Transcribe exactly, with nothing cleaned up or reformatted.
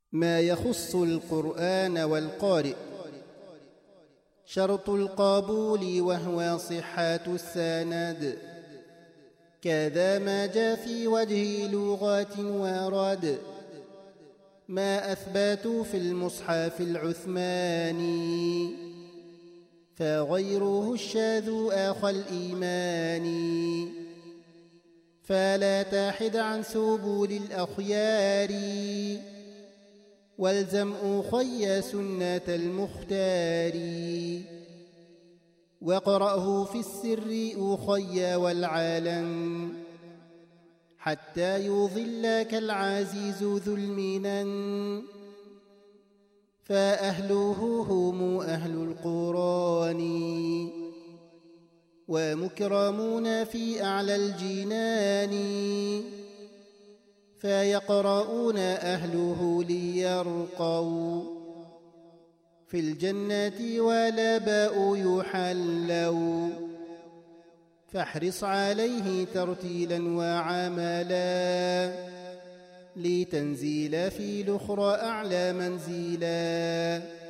ما يخص القرآن والقارئ. شرط القبول وهو صحة السند، كذا ما جاء في وجه لغات ورد، ما أثبتوا في المصحف العثماني، فغيره الشاذ أخى الإيمان. فلا تحد عن سبل الأخيار، والزم أخي سنة المختار، واقرأه في السر أخي والعلن، حتى يظلك العزيز ذو المنن. فأهله هم أهل القرآن، ومكرمون في أعلى الجنان، فيقرؤون أهله ليرقوا في الجنة والآباء يحلوا. فاحرص عليه ترتيلا وعملا، لتنزيل في الأخرى أعلى منزلا.